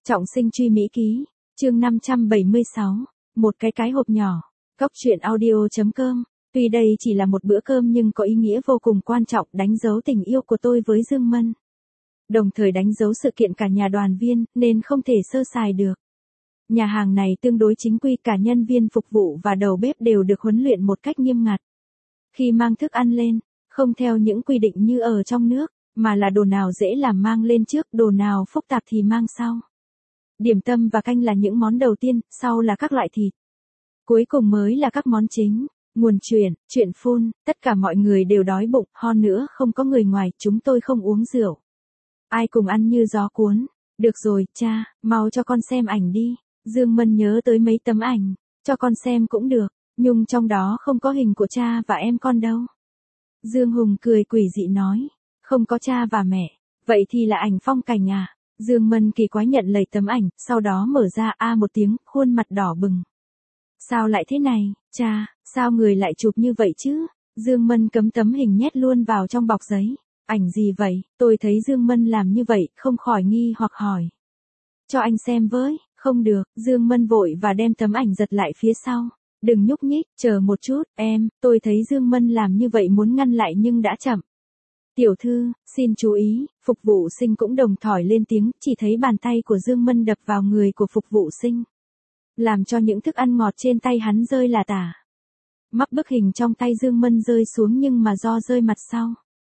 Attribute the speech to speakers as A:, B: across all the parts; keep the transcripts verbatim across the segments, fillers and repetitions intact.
A: Trọng sinh truy Mỹ ký, chương năm trăm bảy mươi sáu, một cái cái hộp nhỏ, Cóc truyện audio.com. Tuy đây chỉ là một bữa cơm nhưng có ý nghĩa vô cùng quan trọng, đánh dấu tình yêu của tôi với Dương Mân. Đồng thời đánh dấu sự kiện cả nhà đoàn viên, nên không thể sơ sài được. Nhà hàng này tương đối chính quy, cả nhân viên phục vụ và đầu bếp đều được huấn luyện một cách nghiêm ngặt. Khi mang thức ăn lên, không theo những quy định như ở trong nước, mà là đồ nào dễ làm mang lên trước, đồ nào phức tạp thì mang sau. Điểm tâm và canh là những món đầu tiên, sau là các loại thịt. Cuối cùng mới là các món chính. Nguồn chuyện, chuyện phun, tất cả mọi người đều đói bụng, hơn nữa không có người ngoài, chúng tôi không uống rượu. Ai cùng ăn như gió cuốn. Được rồi, cha, mau cho con xem ảnh đi. Dương Mân nhớ tới mấy tấm ảnh, cho con xem cũng được, nhưng trong đó không có hình của cha và em con đâu. Dương Hùng cười quỷ dị nói, không có cha và mẹ, vậy thì là ảnh phong cảnh à? Dương Mân kỳ quái nhận lấy tấm ảnh, sau đó mở ra a một tiếng, khuôn mặt đỏ bừng. Sao lại thế này, cha, sao người lại chụp như vậy chứ? Dương Mân cấm tấm hình nhét luôn vào trong bọc giấy. Ảnh gì vậy? Tôi thấy Dương Mân làm như vậy, không khỏi nghi hoặc hỏi. Cho anh xem với, không được, Dương Mân vội và đem tấm ảnh giật lại phía sau. Đừng nhúc nhích, chờ một chút, em, tôi thấy Dương Mân làm như vậy muốn ngăn lại nhưng đã chậm. Tiểu thư, xin chú ý, phục vụ sinh cũng đồng thỏi lên tiếng, chỉ thấy bàn tay của Dương Mân đập vào người của phục vụ sinh. Làm cho những thức ăn ngọt trên tay hắn rơi là tả. Mắc bức hình trong tay Dương Mân rơi xuống nhưng mà do rơi mặt sau,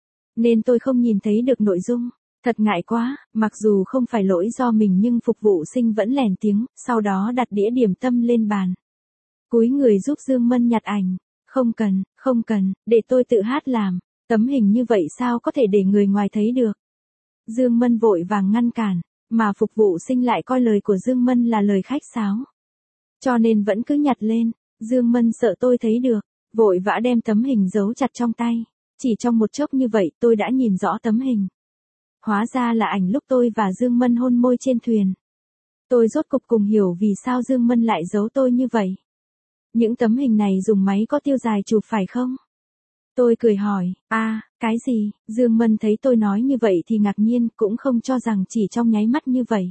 A: nên tôi không nhìn thấy được nội dung. Thật ngại quá, mặc dù không phải lỗi do mình nhưng phục vụ sinh vẫn lèn tiếng, sau đó đặt đĩa điểm tâm lên bàn. Cúi người giúp Dương Mân nhặt ảnh. Không cần, không cần, để tôi tự hát làm. Tấm hình như vậy sao có thể để người ngoài thấy được. Dương Mân vội vàng ngăn cản, mà phục vụ sinh lại coi lời của Dương Mân là lời khách sáo. Cho nên vẫn cứ nhặt lên. Dương Mân sợ tôi thấy được, vội vã đem tấm hình giấu chặt trong tay. Chỉ trong một chốc như vậy tôi đã nhìn rõ tấm hình. Hóa ra là ảnh lúc tôi và Dương Mân hôn môi trên thuyền. Tôi rốt cục cùng hiểu vì sao Dương Mân lại giấu tôi như vậy. Những tấm hình này dùng máy có tiêu dài chụp phải không? Tôi cười hỏi, a, à, cái gì? Dương Mân thấy tôi nói như vậy thì ngạc nhiên, cũng không cho rằng chỉ trong nháy mắt như vậy.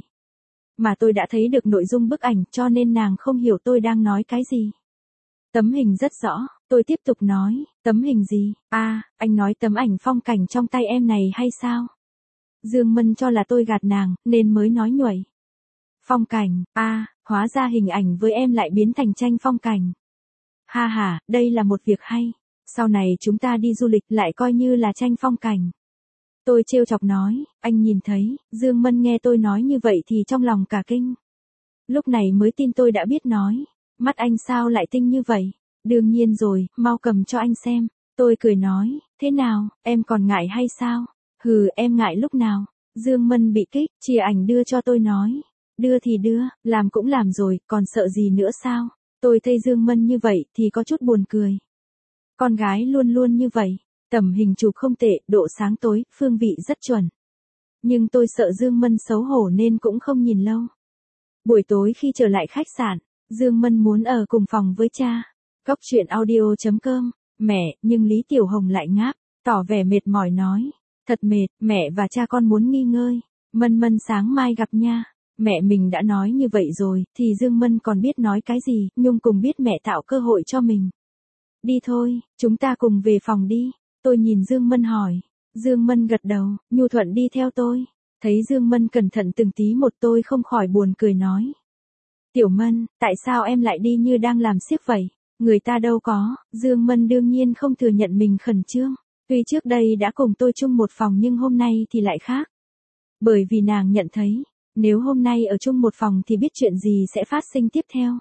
A: Mà tôi đã thấy được nội dung bức ảnh cho nên nàng không hiểu tôi đang nói cái gì. Tấm hình rất rõ, tôi tiếp tục nói, tấm hình gì? A, à, anh nói tấm ảnh phong cảnh trong tay em này hay sao? Dương Mân cho là tôi gạt nàng, nên mới nói nhuẩy. Phong cảnh, a, à, hóa ra hình ảnh với em lại biến thành tranh phong cảnh. Ha ha, đây là một việc hay. Sau này chúng ta đi du lịch lại coi như là tranh phong cảnh. Tôi trêu chọc nói, anh nhìn thấy. Dương Mân nghe tôi nói như vậy thì trong lòng cả kinh. Lúc này mới tin tôi đã biết nói. Mắt anh sao lại tinh như vậy? Đương nhiên rồi, mau cầm cho anh xem. Tôi cười nói, thế nào, em còn ngại hay sao? Hừ, em ngại lúc nào? Dương Mân bị kích, chia ảnh đưa cho tôi nói. Đưa thì đưa, làm cũng làm rồi, còn sợ gì nữa sao? Tôi thấy Dương Mân như vậy thì có chút buồn cười. Con gái luôn luôn như vậy, tầm hình chụp không tệ, độ sáng tối, phương vị rất chuẩn. Nhưng tôi sợ Dương Mân xấu hổ nên cũng không nhìn lâu. Buổi tối khi trở lại khách sạn, Dương Mân muốn ở cùng phòng với cha. Cóc truyện audio.com, mẹ, nhưng Lý Tiểu Hồng lại ngáp, tỏ vẻ mệt mỏi nói. Thật mệt, mẹ và cha con muốn nghỉ ngơi. Mân Mân sáng mai gặp nha. Mẹ mình đã nói như vậy rồi, thì Dương Mân còn biết nói cái gì, Nhung cùng biết mẹ tạo cơ hội cho mình. Đi thôi, chúng ta cùng về phòng đi. Tôi nhìn Dương Mân hỏi. Dương Mân gật đầu, nhu thuận đi theo tôi. Thấy Dương Mân cẩn thận từng tí một tôi không khỏi buồn cười nói. Tiểu Mân, tại sao em lại đi như đang làm xiếc vậy? Người ta đâu có. Dương Mân đương nhiên không thừa nhận mình khẩn trương. Tuy trước đây đã cùng tôi chung một phòng nhưng hôm nay thì lại khác. Bởi vì nàng nhận thấy, nếu hôm nay ở chung một phòng thì biết chuyện gì sẽ phát sinh tiếp theo.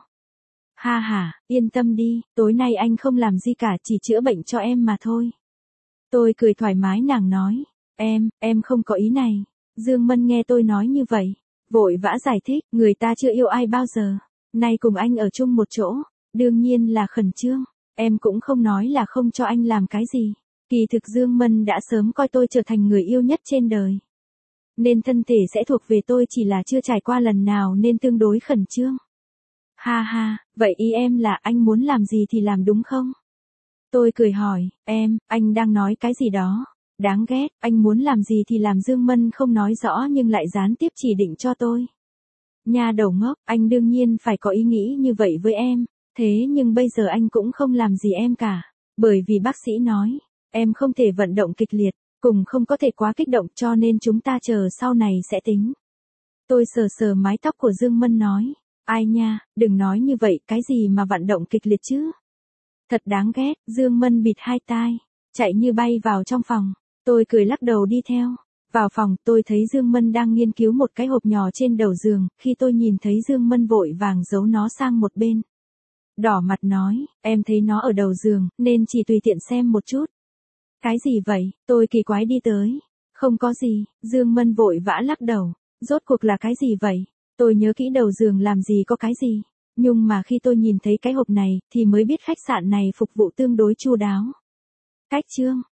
A: Ha ha, yên tâm đi, tối nay anh không làm gì cả, chỉ chữa bệnh cho em mà thôi. Tôi cười thoải mái, nàng nói, em, em không có ý này. Dương Mân nghe tôi nói như vậy, vội vã giải thích, người ta chưa yêu ai bao giờ. Nay cùng anh ở chung một chỗ, đương nhiên là khẩn trương. Em cũng không nói là không cho anh làm cái gì. Kỳ thực Dương Mân đã sớm coi tôi trở thành người yêu nhất trên đời. Nên thân thể sẽ thuộc về tôi, chỉ là chưa trải qua lần nào nên tương đối khẩn trương. Ha ha, vậy ý em là anh muốn làm gì thì làm đúng không? Tôi cười hỏi, em, anh đang nói cái gì đó? Đáng ghét, anh muốn làm gì thì làm. Dương Mân không nói rõ nhưng lại gián tiếp chỉ định cho tôi. Nha đầu ngốc, anh đương nhiên phải có ý nghĩ như vậy với em, thế nhưng bây giờ anh cũng không làm gì em cả, bởi vì bác sĩ nói, em không thể vận động kịch liệt, cùng không có thể quá kích động cho nên chúng ta chờ sau này sẽ tính. Tôi sờ sờ mái tóc của Dương Mân nói, ai nha, đừng nói như vậy, cái gì mà vận động kịch liệt chứ. Thật đáng ghét, Dương Mân bịt hai tai, chạy như bay vào trong phòng, tôi cười lắc đầu đi theo. Vào phòng, tôi thấy Dương Mân đang nghiên cứu một cái hộp nhỏ trên đầu giường, khi tôi nhìn thấy Dương Mân vội vàng giấu nó sang một bên. Đỏ mặt nói, em thấy nó ở đầu giường, nên chỉ tùy tiện xem một chút. Cái gì vậy, tôi kỳ quái đi tới. Không có gì, Dương Mân vội vã lắc đầu. Rốt cuộc là cái gì vậy? Tôi nhớ kỹ đầu giường làm gì có cái gì. Nhưng mà khi tôi nhìn thấy cái hộp này, thì mới biết khách sạn này phục vụ tương đối chu đáo. Cách chương